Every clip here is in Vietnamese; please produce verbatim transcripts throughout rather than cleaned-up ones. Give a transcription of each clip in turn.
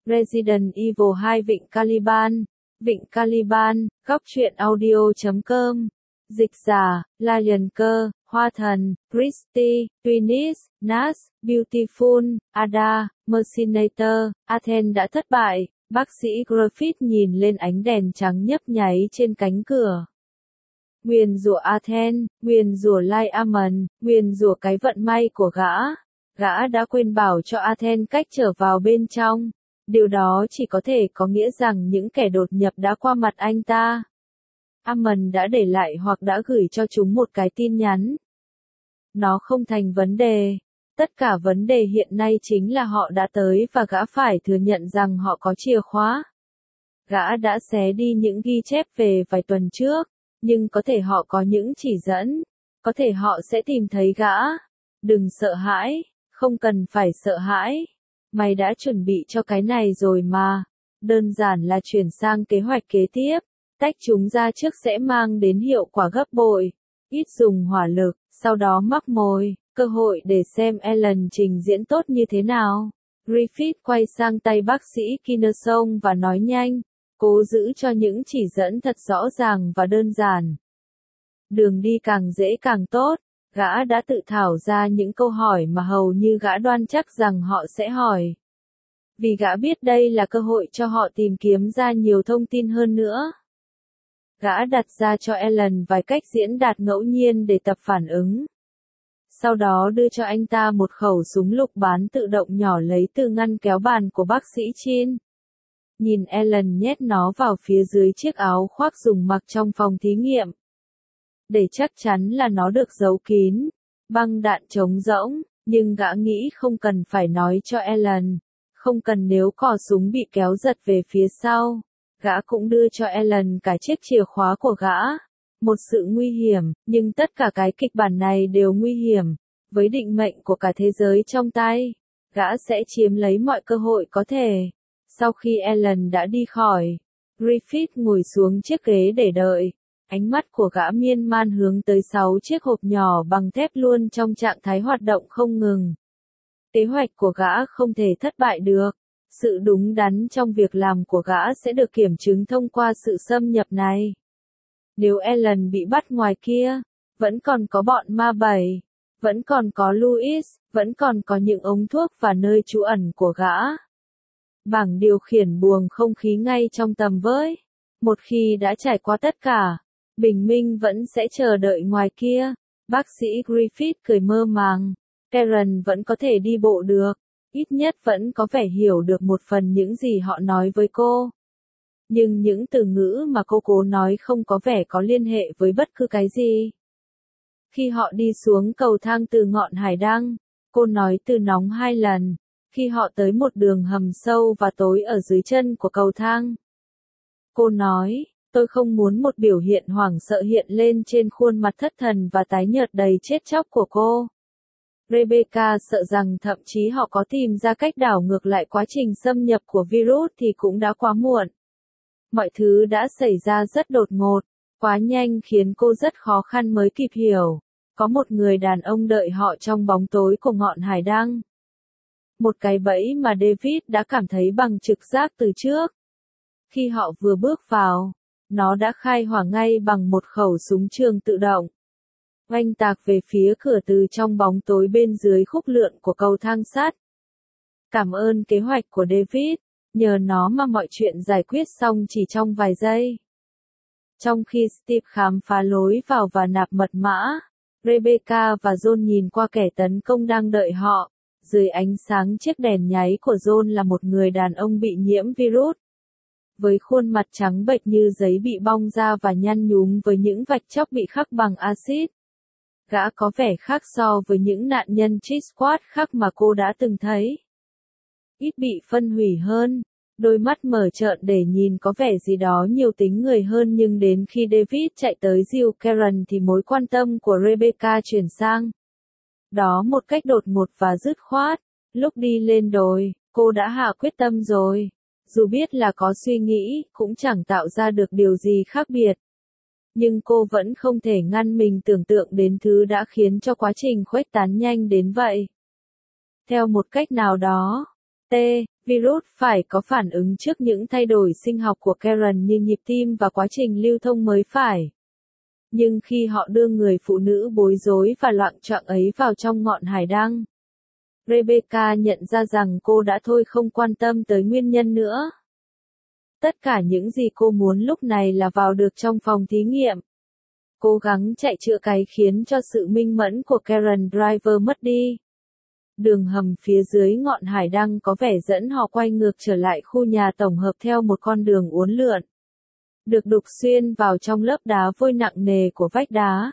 Resident Evil hai Vịnh Caliban, Vịnh Caliban, góc truyện audio chấm com. Dịch giả, Lion Cơ, Hoa Thần, Christy, Twinnis, Nas, Beautiful, Ada, Mercinator, Athens đã thất bại. Bác sĩ Griffith nhìn lên ánh đèn trắng nhấp nháy trên cánh cửa. Nguyền rủa Athens, nguyền rủa Lai Amon, nguyền rủa cái vận may của gã. Gã đã quên bảo cho Athens cách trở vào bên trong. Điều đó chỉ có thể có nghĩa rằng những kẻ đột nhập đã qua mặt anh ta. Amon đã để lại hoặc đã gửi cho chúng một cái tin nhắn. Nó không thành vấn đề. Tất cả vấn đề hiện nay chính là họ đã tới và gã phải thừa nhận rằng họ có chìa khóa. Gã đã xé đi những ghi chép về vài tuần trước, nhưng có thể họ có những chỉ dẫn. Có thể họ sẽ tìm thấy gã. Đừng sợ hãi, không cần phải sợ hãi. Mày đã chuẩn bị cho cái này rồi mà. Đơn giản là chuyển sang kế hoạch kế tiếp. Tách chúng ra trước sẽ mang đến hiệu quả gấp bội. Ít dùng hỏa lực, sau đó mắc mồi, cơ hội để xem Ellen trình diễn tốt như thế nào. Griffith quay sang tay bác sĩ Kinnersong và nói nhanh, cố giữ cho những chỉ dẫn thật rõ ràng và đơn giản. Đường đi càng dễ càng tốt. Gã đã tự thảo ra những câu hỏi mà hầu như gã đoan chắc rằng họ sẽ hỏi. Vì gã biết đây là cơ hội cho họ tìm kiếm ra nhiều thông tin hơn nữa. Gã đặt ra cho Ellen vài cách diễn đạt ngẫu nhiên để tập phản ứng. Sau đó đưa cho anh ta một khẩu súng lục bán tự động nhỏ lấy từ ngăn kéo bàn của bác sĩ Chin. Nhìn Ellen nhét nó vào phía dưới chiếc áo khoác dùng mặc trong phòng thí nghiệm. Để chắc chắn là nó được giấu kín. Băng đạn trống rỗng, nhưng gã nghĩ không cần phải nói cho Ellen. Không cần nếu cò súng bị kéo giật về phía sau. Gã cũng đưa cho Ellen cả chiếc chìa khóa của gã. Một sự nguy hiểm, nhưng tất cả cái kịch bản này đều nguy hiểm. Với định mệnh của cả thế giới trong tay, gã sẽ chiếm lấy mọi cơ hội có thể. Sau khi Ellen đã đi khỏi, Griffith ngồi xuống chiếc ghế để đợi. Ánh mắt của gã miên man hướng tới sáu chiếc hộp nhỏ bằng thép luôn trong trạng thái hoạt động không ngừng. Kế hoạch của gã không thể thất bại được. Sự đúng đắn trong việc làm của gã sẽ được kiểm chứng thông qua sự xâm nhập này. Nếu Ellen bị bắt ngoài kia, vẫn còn có bọn ma bảy, vẫn còn có Louis, vẫn còn có những ống thuốc và nơi trú ẩn của gã. Bảng điều khiển buồng không khí ngay trong tầm với. Một khi đã trải qua tất cả, bình minh vẫn sẽ chờ đợi ngoài kia. Bác sĩ Griffith cười mơ màng. Karen vẫn có thể đi bộ được. Ít nhất vẫn có vẻ hiểu được một phần những gì họ nói với cô. Nhưng những từ ngữ mà cô cố nói không có vẻ có liên hệ với bất cứ cái gì. Khi họ đi xuống cầu thang từ ngọn hải đăng, cô nói từ nóng hai lần. Khi họ tới một đường hầm sâu và tối ở dưới chân của cầu thang, cô nói, tôi không muốn một biểu hiện hoảng sợ hiện lên trên khuôn mặt thất thần và tái nhợt đầy chết chóc của cô. Rebecca sợ rằng thậm chí họ có tìm ra cách đảo ngược lại quá trình xâm nhập của virus thì cũng đã quá muộn. Mọi thứ đã xảy ra rất đột ngột, quá nhanh khiến cô rất khó khăn mới kịp hiểu. Có một người đàn ông đợi họ trong bóng tối của ngọn hải đăng. Một cái bẫy mà David đã cảm thấy bằng trực giác từ trước. Khi họ vừa bước vào, nó đã khai hỏa ngay bằng một khẩu súng trường tự động. Oanh tạc về phía cửa từ trong bóng tối bên dưới khúc lượn của cầu thang sắt. Cảm ơn kế hoạch của David, nhờ nó mà mọi chuyện giải quyết xong chỉ trong vài giây. Trong khi Steve khám phá lối vào và nạp mật mã, Rebecca và John nhìn qua kẻ tấn công đang đợi họ. Dưới ánh sáng chiếc đèn nháy của John là một người đàn ông bị nhiễm virus. Với khuôn mặt trắng bệch như giấy bị bong ra và nhăn nhúm với những vạch chóc bị khắc bằng axit. Gã có vẻ khác so với những nạn nhân cheat squad khác mà cô đã từng thấy. Ít bị phân hủy hơn, đôi mắt mở trợn để nhìn có vẻ gì đó nhiều tính người hơn, nhưng đến khi David chạy tới dìu Karen thì mối quan tâm của Rebecca chuyển sang. Đó một cách đột ngột và dứt khoát. Lúc đi lên đồi, cô đã hạ quyết tâm rồi. Dù biết là có suy nghĩ, cũng chẳng tạo ra được điều gì khác biệt. Nhưng cô vẫn không thể ngăn mình tưởng tượng đến thứ đã khiến cho quá trình khuếch tán nhanh đến vậy. Theo một cách nào đó, T, Virus phải có phản ứng trước những thay đổi sinh học của Karen như nhịp tim và quá trình lưu thông mới phải. Nhưng khi họ đưa người phụ nữ bối rối và loạng choạng ấy vào trong ngọn hải đăng, Rebecca nhận ra rằng cô đã thôi không quan tâm tới nguyên nhân nữa. Tất cả những gì cô muốn lúc này là vào được trong phòng thí nghiệm. Cố gắng chạy chữa cái khiến cho sự minh mẫn của Karen Driver mất đi. Đường hầm phía dưới ngọn hải đăng có vẻ dẫn họ quay ngược trở lại khu nhà tổng hợp theo một con đường uốn lượn, được đục xuyên vào trong lớp đá vôi nặng nề của vách đá.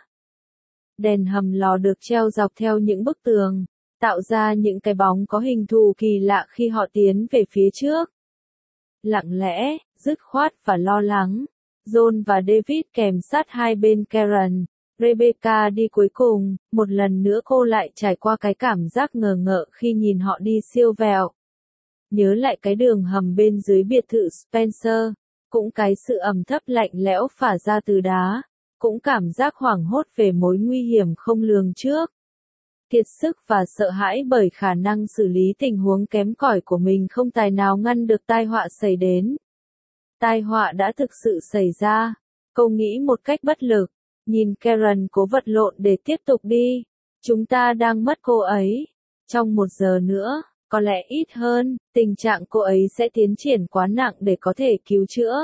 Đèn hầm lò được treo dọc theo những bức tường, tạo ra những cái bóng có hình thù kỳ lạ khi họ tiến về phía trước. Lặng lẽ, dứt khoát và lo lắng, John và David kèm sát hai bên Karen. Rebecca đi cuối cùng, một lần nữa cô lại trải qua cái cảm giác ngờ ngợ khi nhìn họ đi siêu vẹo. Nhớ lại cái đường hầm bên dưới biệt thự Spencer, cũng cái sự ẩm thấp lạnh lẽo phả ra từ đá, cũng cảm giác hoảng hốt về mối nguy hiểm không lường trước. Kiệt sức và sợ hãi bởi khả năng xử lý tình huống kém cỏi của mình không tài nào ngăn được tai họa xảy đến. Tai họa đã thực sự xảy ra, cô nghĩ một cách bất lực. Nhìn Karen cố vật lộn để tiếp tục đi. Chúng ta đang mất cô ấy. Trong một giờ nữa, có lẽ ít hơn, tình trạng cô ấy sẽ tiến triển quá nặng để có thể cứu chữa.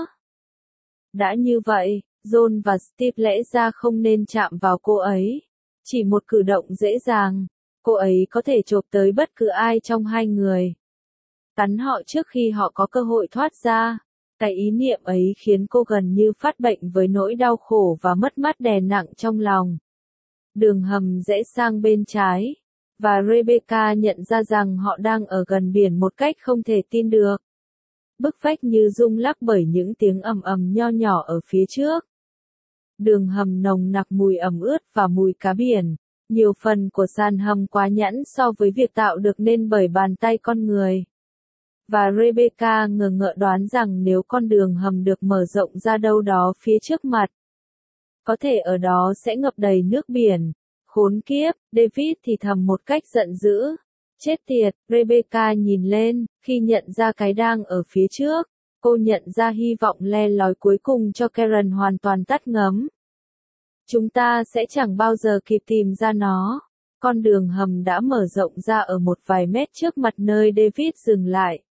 Đã như vậy, John và Steve lẽ ra không nên chạm vào cô ấy. Chỉ một cử động dễ dàng, cô ấy có thể chộp tới bất cứ ai trong hai người. Cắn họ trước khi họ có cơ hội thoát ra. Cái ý niệm ấy khiến cô gần như phát bệnh với nỗi đau khổ và mất mát đè nặng trong lòng. Đường hầm rẽ sang bên trái, và Rebecca nhận ra rằng họ đang ở gần biển một cách không thể tin được. Bức vách như rung lắc bởi những tiếng ầm ầm nho nhỏ ở phía trước. Đường hầm nồng nặc mùi ẩm ướt và mùi cá biển. Nhiều phần của sàn hầm quá nhẵn so với việc tạo được nên bởi bàn tay con người. Và Rebecca ngờ ngợ đoán rằng nếu con đường hầm được mở rộng ra đâu đó phía trước mặt, có thể ở đó sẽ ngập đầy nước biển. Khốn kiếp, David thì thầm một cách giận dữ. Chết tiệt, Rebecca nhìn lên, khi nhận ra cái đang ở phía trước, cô nhận ra hy vọng le lói cuối cùng cho Karen hoàn toàn tắt ngấm. Chúng ta sẽ chẳng bao giờ kịp tìm ra nó. Con đường hầm đã mở rộng ra ở một vài mét trước mặt nơi David dừng lại.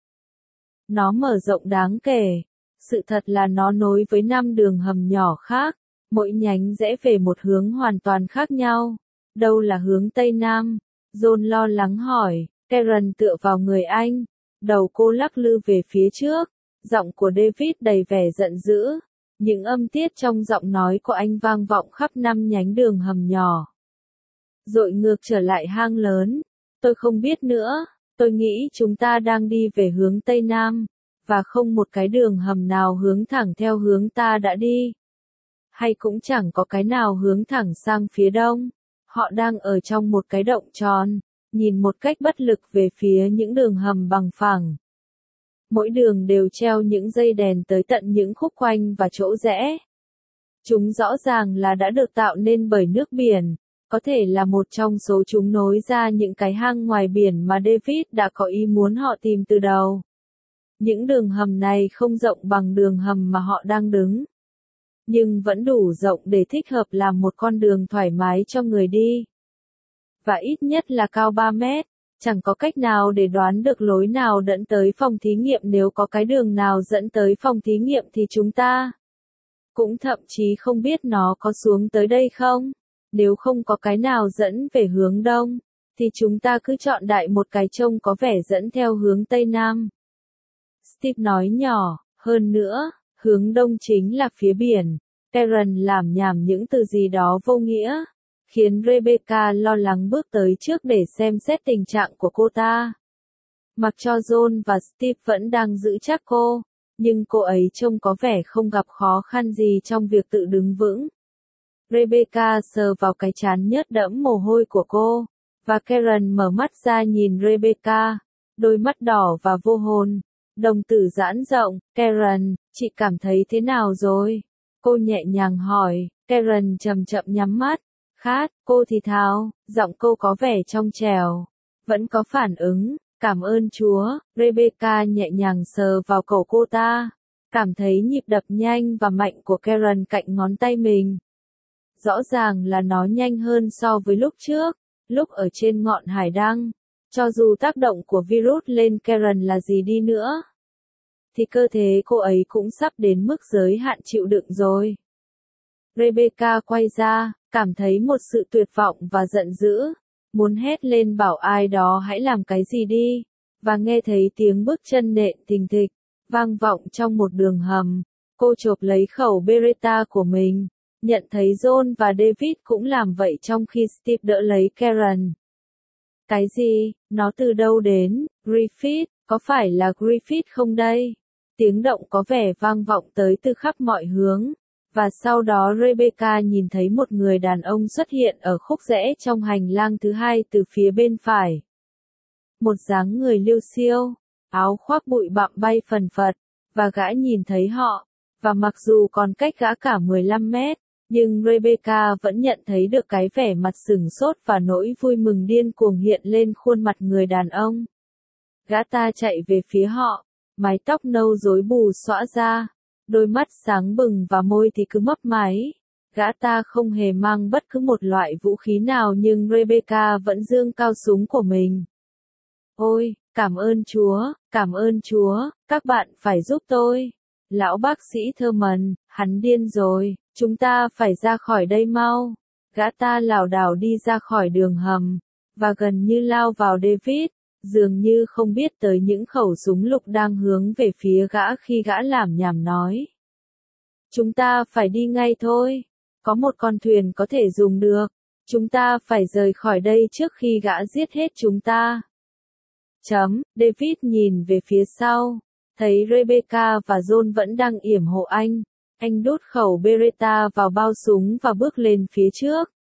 Nó mở rộng đáng kể. Sự thật là nó nối với năm đường hầm nhỏ khác, mỗi nhánh rẽ về một hướng hoàn toàn khác nhau. Đâu là hướng Tây Nam? John lo lắng hỏi. Karen tựa vào người anh. Đầu cô lắc lư về phía trước. Giọng của David đầy vẻ giận dữ. Những âm tiết trong giọng nói của anh vang vọng khắp năm nhánh đường hầm nhỏ. Dội ngược trở lại hang lớn. Tôi không biết nữa. Tôi nghĩ chúng ta đang đi về hướng Tây Nam, và không một cái đường hầm nào hướng thẳng theo hướng ta đã đi. Hay cũng chẳng có cái nào hướng thẳng sang phía đông. Họ đang ở trong một cái động tròn, nhìn một cách bất lực về phía những đường hầm bằng phẳng. Mỗi đường đều treo những dây đèn tới tận những khúc quanh và chỗ rẽ. Chúng rõ ràng là đã được tạo nên bởi nước biển. Có thể là một trong số chúng nối ra những cái hang ngoài biển mà David đã có ý muốn họ tìm từ đầu. Những đường hầm này không rộng bằng đường hầm mà họ đang đứng, nhưng vẫn đủ rộng để thích hợp làm một con đường thoải mái cho người đi. Và ít nhất là cao ba mét, chẳng có cách nào để đoán được lối nào dẫn tới phòng thí nghiệm. Nếu có cái đường nào dẫn tới phòng thí nghiệm thì chúng ta cũng thậm chí không biết nó có xuống tới đây không. Nếu không có cái nào dẫn về hướng đông, thì chúng ta cứ chọn đại một cái trông có vẻ dẫn theo hướng Tây Nam. Steve nói nhỏ, hơn nữa, hướng đông chính là phía biển. Karen làm nhảm những từ gì đó vô nghĩa, khiến Rebecca lo lắng bước tới trước để xem xét tình trạng của cô ta. Mặc cho John và Steve vẫn đang giữ chắc cô, nhưng cô ấy trông có vẻ không gặp khó khăn gì trong việc tự đứng vững. Rebecca sờ vào cái trán nhớt đẫm mồ hôi của cô, và Karen mở mắt ra nhìn Rebecca, đôi mắt đỏ và vô hồn, đồng tử giãn rộng. Karen, chị cảm thấy thế nào rồi? Cô nhẹ nhàng hỏi. Karen chậm chậm nhắm mắt. Khát, cô thì thào, giọng cô có vẻ trong trẻo. Vẫn có phản ứng, Cảm ơn Chúa, Rebecca nhẹ nhàng sờ vào cổ cô ta, cảm thấy nhịp đập nhanh và mạnh của Karen cạnh ngón tay mình. Rõ ràng là nó nhanh hơn so với lúc trước, lúc ở trên ngọn hải đăng. Cho dù tác động của virus lên Karen là gì đi nữa, thì cơ thể cô ấy cũng sắp đến mức giới hạn chịu đựng rồi. Rebecca quay ra, cảm thấy một sự tuyệt vọng và giận dữ, muốn hét lên bảo ai đó hãy làm cái gì đi, và nghe thấy tiếng bước chân nện thình thịch, vang vọng trong một đường hầm. Cô chộp lấy khẩu Beretta của mình, nhận thấy John và David cũng làm vậy trong khi Steve đỡ lấy Karen. Cái gì? Nó từ đâu đến? Griffith, có phải là Griffith không đây? Tiếng động có vẻ vang vọng tới từ khắp mọi hướng. Và sau đó Rebecca nhìn thấy một người đàn ông xuất hiện ở khúc rẽ trong hành lang thứ hai từ phía bên phải. Một dáng người liêu xiêu, áo khoác bụi bặm bay phần phật, và gã nhìn thấy họ, và mặc dù còn cách gã cả mười lăm mét, nhưng Rebecca vẫn nhận thấy được cái vẻ mặt sửng sốt và nỗi vui mừng điên cuồng hiện lên khuôn mặt người đàn ông. Gã ta chạy về phía họ, mái tóc nâu rối bù xõa ra, đôi mắt sáng bừng và môi thì cứ mấp máy. Gã ta không hề mang bất cứ một loại vũ khí nào nhưng Rebecca vẫn giương cao súng của mình. Ôi, cảm ơn Chúa, cảm ơn Chúa, các bạn phải giúp tôi. Lão bác sĩ Thurman, hắn điên rồi, chúng ta phải ra khỏi đây mau. Gã ta lảo đảo đi ra khỏi đường hầm, và gần như lao vào David, dường như không biết tới những khẩu súng lục đang hướng về phía gã khi gã lảm nhảm nói. Chúng ta phải đi ngay thôi, có một con thuyền có thể dùng được, chúng ta phải rời khỏi đây trước khi gã giết hết chúng ta. Chấm, David nhìn về phía sau, thấy Rebecca và John vẫn đang yểm hộ anh. Anh đút khẩu Beretta vào bao súng và bước lên phía trước.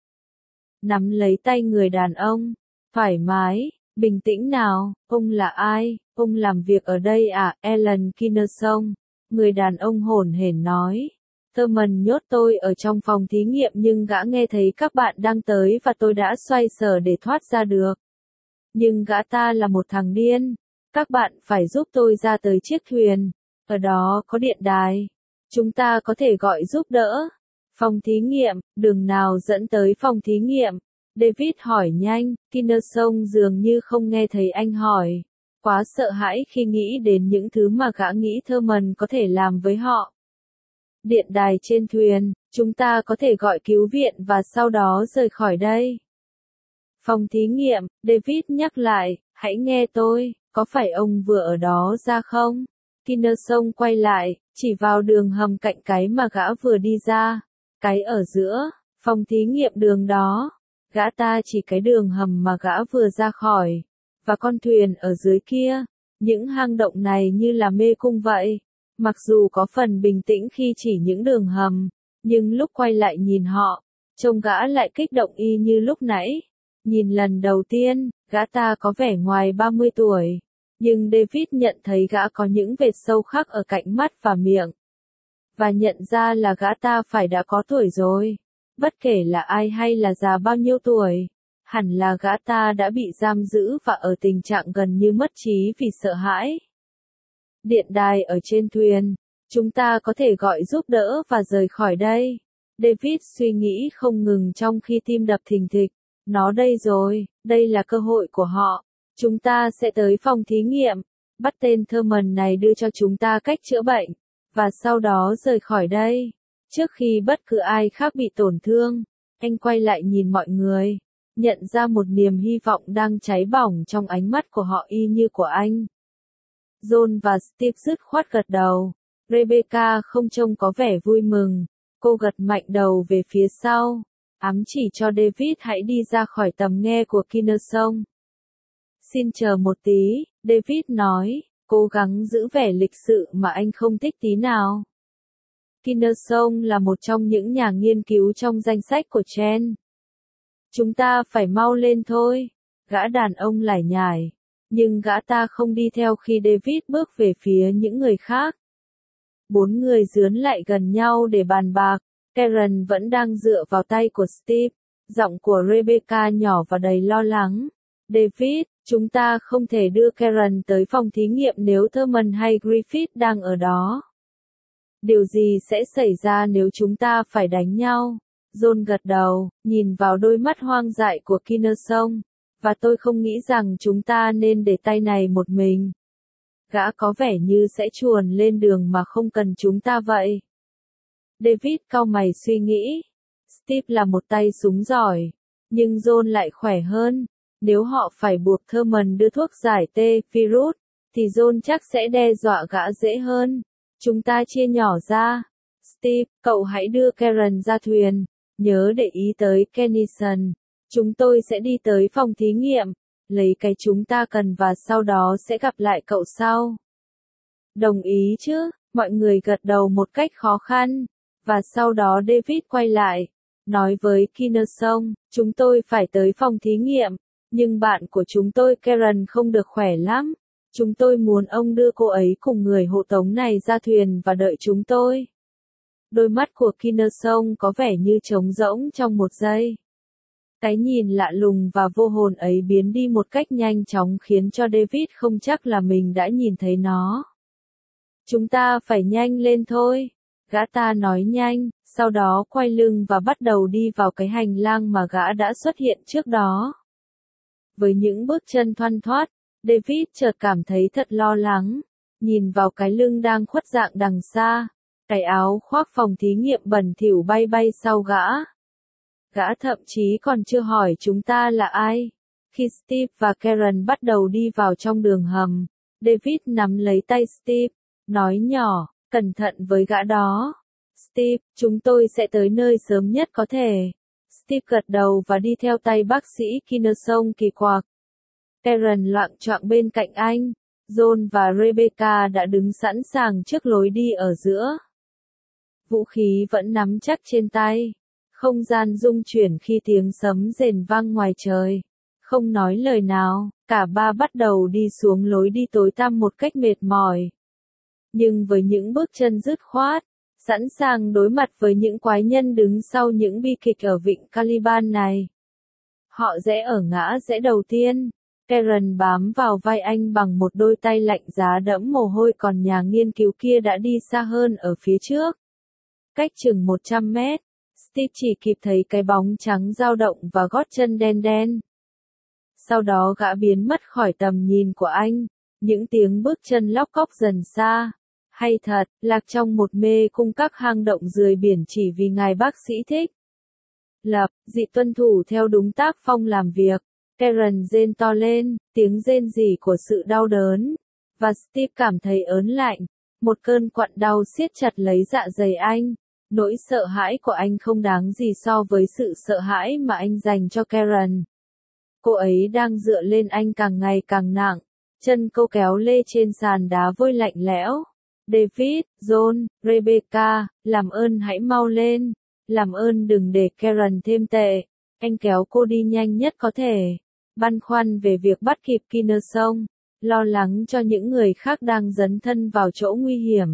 Nắm lấy tay người đàn ông. Thoải mái, bình tĩnh nào, ông là ai, ông làm việc ở đây à, Alan Kinnerson. Người đàn ông hổn hển nói. Thurman nhốt tôi ở trong phòng thí nghiệm nhưng gã nghe thấy các bạn đang tới và tôi đã xoay sở để thoát ra được. Nhưng gã ta là một thằng điên. Các bạn phải giúp tôi ra tới chiếc thuyền. Ở đó có điện đài. Chúng ta có thể gọi giúp đỡ. Phòng thí nghiệm, đường nào dẫn tới phòng thí nghiệm? David hỏi nhanh, Kinnerson dường như không nghe thấy anh hỏi. Quá sợ hãi khi nghĩ đến những thứ mà gã nghĩ Thurman có thể làm với họ. Điện đài trên thuyền, chúng ta có thể gọi cứu viện và sau đó rời khỏi đây. Phòng thí nghiệm, David nhắc lại, hãy nghe tôi, có phải ông vừa ở đó ra không? Kinnerson quay lại, chỉ vào đường hầm cạnh cái mà gã vừa đi ra. Cái ở giữa, phòng thí nghiệm đường đó. Gã ta chỉ cái đường hầm mà gã vừa ra khỏi. Và con thuyền ở dưới kia. Những hang động này như là mê cung vậy. Mặc dù có phần bình tĩnh khi chỉ những đường hầm, nhưng lúc quay lại nhìn họ, trông gã lại kích động y như lúc nãy. Nhìn lần đầu tiên, gã ta có vẻ ngoài ba mươi tuổi. Nhưng David nhận thấy gã có những vệt sâu khắc ở cạnh mắt và miệng. Và nhận ra là gã ta phải đã có tuổi rồi. Bất kể là ai hay là già bao nhiêu tuổi. Hẳn là gã ta đã bị giam giữ và ở tình trạng gần như mất trí vì sợ hãi. Điện đài ở trên thuyền. Chúng ta có thể gọi giúp đỡ và rời khỏi đây. David suy nghĩ không ngừng trong khi tim đập thình thịch. Nó đây rồi, đây là cơ hội của họ. Chúng ta sẽ tới phòng thí nghiệm, bắt tên Thurman này đưa cho chúng ta cách chữa bệnh, và sau đó rời khỏi đây. Trước khi bất cứ ai khác bị tổn thương, anh quay lại nhìn mọi người, nhận ra một niềm hy vọng đang cháy bỏng trong ánh mắt của họ y như của anh. John và Steve dứt khoát gật đầu. Rebecca không trông có vẻ vui mừng. Cô gật mạnh đầu về phía sau, ám chỉ cho David hãy đi ra khỏi tầm nghe của Kinnerson. Xin chờ một tí, David nói, cố gắng giữ vẻ lịch sự mà anh không thích tí nào. Kinnerson là một trong những nhà nghiên cứu trong danh sách của Chen. Chúng ta phải mau lên thôi. Gã đàn ông lải nhải. Nhưng gã ta không đi theo khi David bước về phía những người khác. Bốn người dướn lại gần nhau để bàn bạc. Karen vẫn đang dựa vào tay của Steve. Giọng của Rebecca nhỏ và đầy lo lắng. David, Chúng ta không thể đưa Karen tới phòng thí nghiệm nếu Thurman hay Griffith đang ở đó. Điều gì sẽ xảy ra nếu chúng ta phải đánh nhau? John gật đầu, nhìn vào đôi mắt hoang dại của Kinnersong, và tôi không nghĩ rằng chúng ta nên để tay này một mình. Gã có vẻ như sẽ chuồn lên đường mà không cần chúng ta vậy. David cau mày suy nghĩ. Steve là một tay súng giỏi, nhưng John lại khỏe hơn. Nếu họ phải buộc Thurman đưa thuốc giải tê virus, thì John chắc sẽ đe dọa gã dễ hơn. Chúng ta chia nhỏ ra. Steve, cậu hãy đưa Karen ra thuyền. Nhớ để ý tới Kennison. Chúng tôi sẽ đi tới phòng thí nghiệm, lấy cái chúng ta cần và sau đó sẽ gặp lại cậu sau. Đồng ý chứ? Mọi người gật đầu một cách khó khăn. Và sau đó David quay lại, nói với Kinnersong, chúng tôi phải tới phòng thí nghiệm, nhưng bạn của chúng tôi Karen không được khỏe lắm. Chúng tôi muốn ông đưa cô ấy cùng người hộ tống này ra thuyền và đợi chúng tôi. Đôi mắt của Kinnersong có vẻ như trống rỗng trong một giây. Cái nhìn lạ lùng và vô hồn ấy biến đi một cách nhanh chóng khiến cho David không chắc là mình đã nhìn thấy nó. Chúng ta phải nhanh lên thôi. Gã ta nói nhanh, sau đó quay lưng và bắt đầu đi vào cái hành lang mà gã đã xuất hiện trước đó. Với những bước chân thoăn thoắt, David chợt cảm thấy thật lo lắng, nhìn vào cái lưng đang khuất dạng đằng xa, cái áo khoác phòng thí nghiệm bẩn thỉu bay bay sau gã. Gã thậm chí còn chưa hỏi chúng ta là ai. Khi Steve và Karen bắt đầu đi vào trong đường hầm, David nắm lấy tay Steve, nói nhỏ, cẩn thận với gã đó. Steve, chúng tôi sẽ tới nơi sớm nhất có thể. Steve gật đầu và đi theo tay bác sĩ Kinnersong kỳ quặc. Karen loạng choạng bên cạnh anh. John và Rebecca đã đứng sẵn sàng trước lối đi ở giữa. Vũ khí vẫn nắm chắc trên tay. Không gian rung chuyển khi tiếng sấm rền vang ngoài trời. Không nói lời nào, cả ba bắt đầu đi xuống lối đi tối tăm một cách mệt mỏi. Nhưng với những bước chân dứt khoát, sẵn sàng đối mặt với những quái nhân đứng sau những bi kịch ở vịnh Caliban này. Họ rẽ ở ngã rẽ đầu tiên. Karen bám vào vai anh bằng một đôi tay lạnh giá đẫm mồ hôi, còn nhà nghiên cứu kia đã đi xa hơn ở phía trước. Cách chừng một trăm mét, Steve chỉ kịp thấy cái bóng trắng dao động và gót chân đen đen. Sau đó gã biến mất khỏi tầm nhìn của anh, những tiếng bước chân lóc cóc dần xa. Hay thật, lạc trong một mê cung các hang động dưới biển chỉ vì ngài bác sĩ thích. Lập, dị tuân thủ theo đúng tác phong làm việc. Karen rên to lên, tiếng rên rỉ của sự đau đớn. Và Steve cảm thấy ớn lạnh. Một cơn quặn đau siết chặt lấy dạ dày anh. Nỗi sợ hãi của anh không đáng gì so với sự sợ hãi mà anh dành cho Karen. Cô ấy đang dựa lên anh càng ngày càng nặng. Chân cô kéo lê trên sàn đá vôi lạnh lẽo. David, John, Rebecca, làm ơn hãy mau lên. Làm ơn đừng để Karen thêm tệ. Anh kéo cô đi nhanh nhất có thể. Băn khoăn về việc bắt kịp Kinnersong. Lo lắng cho những người khác đang dấn thân vào chỗ nguy hiểm.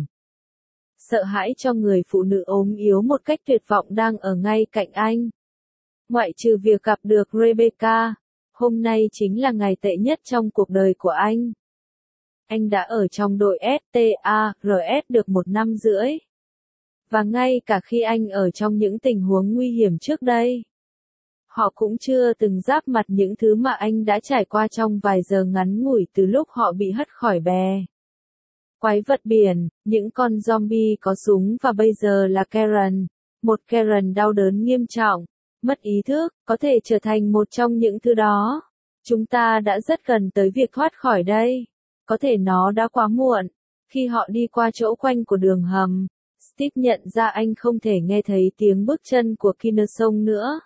Sợ hãi cho người phụ nữ ốm yếu một cách tuyệt vọng đang ở ngay cạnh anh. Ngoại trừ việc gặp được Rebecca, hôm nay chính là ngày tệ nhất trong cuộc đời của anh. Anh đã ở trong đội ét tê a rờ ét được một năm rưỡi. Và ngay cả khi anh ở trong những tình huống nguy hiểm trước đây, họ cũng chưa từng giáp mặt những thứ mà anh đã trải qua trong vài giờ ngắn ngủi từ lúc họ bị hất khỏi bè. Quái vật biển, những con zombie có súng và bây giờ là Karen. Một Karen đau đớn nghiêm trọng, mất ý thức, có thể trở thành một trong những thứ đó. Chúng ta đã rất gần tới việc thoát khỏi đây. Có thể nó đã quá muộn. Khi họ đi qua chỗ quanh của đường hầm, Steve nhận ra anh không thể nghe thấy tiếng bước chân của Kinnersong nữa.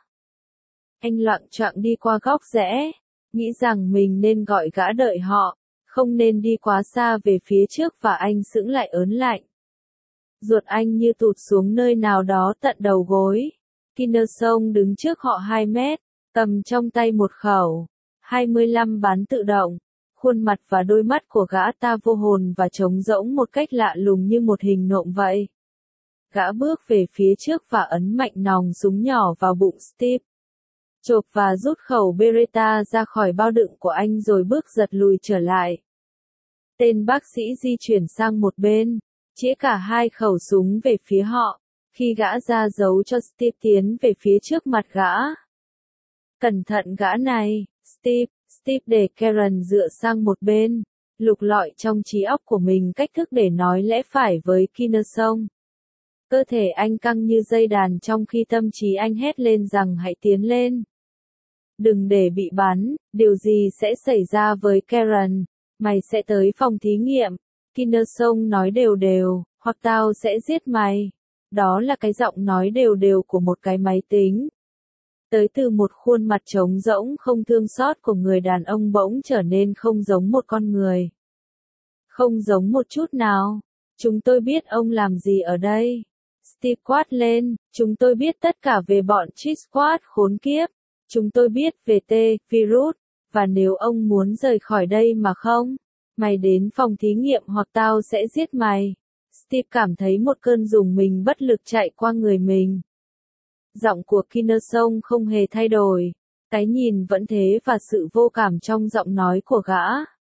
Anh loạng choạng đi qua góc rẽ, nghĩ rằng mình nên gọi gã đợi họ, không nên đi quá xa về phía trước và anh sững lại ớn lạnh. Ruột anh như tụt xuống nơi nào đó tận đầu gối. Kinnersong đứng trước họ hai mét, cầm trong tay một khẩu hai mươi lăm bắn tự động. Khuôn mặt và đôi mắt của gã ta vô hồn và trống rỗng một cách lạ lùng như một hình nộm vậy. Gã bước về phía trước và ấn mạnh nòng súng nhỏ vào bụng Steve. chộp và rút khẩu Beretta ra khỏi bao đựng của anh rồi bước giật lùi trở lại. Tên bác sĩ di chuyển sang một bên, chĩa cả hai khẩu súng về phía họ, khi gã ra dấu cho Steve tiến về phía trước mặt gã. Cẩn thận gã này, Steve, Steve để Karen dựa sang một bên, lục lọi trong trí óc của mình cách thức để nói lẽ phải với Kinnersong. Cơ thể anh căng như dây đàn trong khi tâm trí anh hét lên rằng hãy tiến lên. Đừng để bị bắn, điều gì sẽ xảy ra với Karen, mày sẽ tới phòng thí nghiệm, Kinnersong nói đều đều, hoặc tao sẽ giết mày. Đó là cái giọng nói đều đều của một cái máy tính. Tới từ một khuôn mặt trống rỗng không thương xót của người đàn ông bỗng trở nên không giống một con người. Không giống một chút nào. Chúng tôi biết ông làm gì ở đây. Steve quát lên, chúng tôi biết tất cả về bọn Cheat Squad khốn kiếp. Chúng tôi biết về T, virus, và nếu ông muốn rời khỏi đây mà không, mày đến phòng thí nghiệm hoặc tao sẽ giết mày. Steve cảm thấy một cơn rùng mình bất lực chạy qua người mình. Giọng của Kinnersong không hề thay đổi, cái nhìn vẫn thế và sự vô cảm trong giọng nói của gã.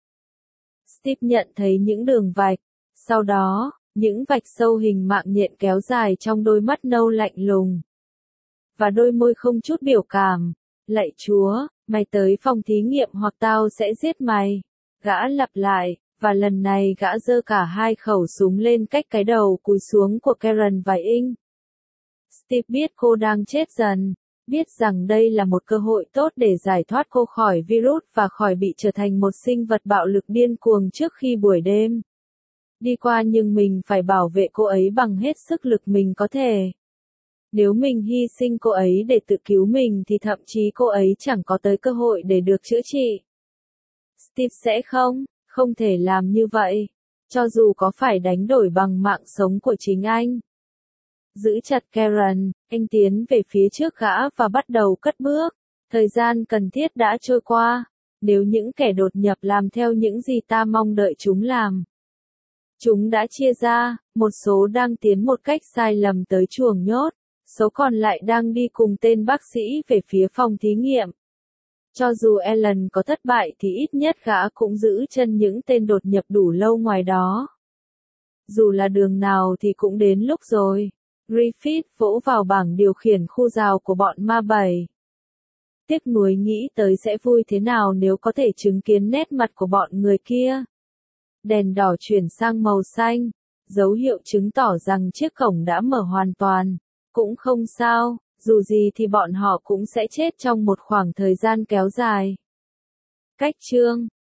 Steve nhận thấy những đường vạch, sau đó, những vạch sâu hình mạng nhện kéo dài trong đôi mắt nâu lạnh lùng. Và đôi môi không chút biểu cảm. Lạy Chúa, mày tới phòng thí nghiệm hoặc tao sẽ giết mày. Gã lặp lại, và lần này gã giơ cả hai khẩu súng lên cách cái đầu cúi xuống của Karen vài inch. Steve biết cô đang chết dần, biết rằng đây là một cơ hội tốt để giải thoát cô khỏi virus và khỏi bị trở thành một sinh vật bạo lực điên cuồng trước khi buổi đêm đi qua, nhưng mình phải bảo vệ cô ấy bằng hết sức lực mình có thể. Nếu mình hy sinh cô ấy để tự cứu mình thì thậm chí cô ấy chẳng có tới cơ hội để được chữa trị. Steve sẽ không, không thể làm như vậy, cho dù có phải đánh đổi bằng mạng sống của chính anh. Giữ chặt Karen, anh tiến về phía trước gã và bắt đầu cất bước. Thời gian cần thiết đã trôi qua. Nếu những kẻ đột nhập làm theo những gì ta mong đợi chúng làm, chúng đã chia ra, một số đang tiến một cách sai lầm tới chuồng nhốt, số còn lại đang đi cùng tên bác sĩ về phía phòng thí nghiệm. Cho dù Ellen có thất bại thì ít nhất gã cũng giữ chân những tên đột nhập đủ lâu ngoài đó. Dù là đường nào thì cũng đến lúc rồi. Griffith vỗ vào bảng điều khiển khu rào của bọn ma bảy. Tiếc nuối nghĩ tới sẽ vui thế nào nếu có thể chứng kiến nét mặt của bọn người kia. Đèn đỏ chuyển sang màu xanh, dấu hiệu chứng tỏ rằng chiếc cổng đã mở hoàn toàn. Cũng không sao, dù gì thì bọn họ cũng sẽ chết trong một khoảng thời gian kéo dài. Cách chương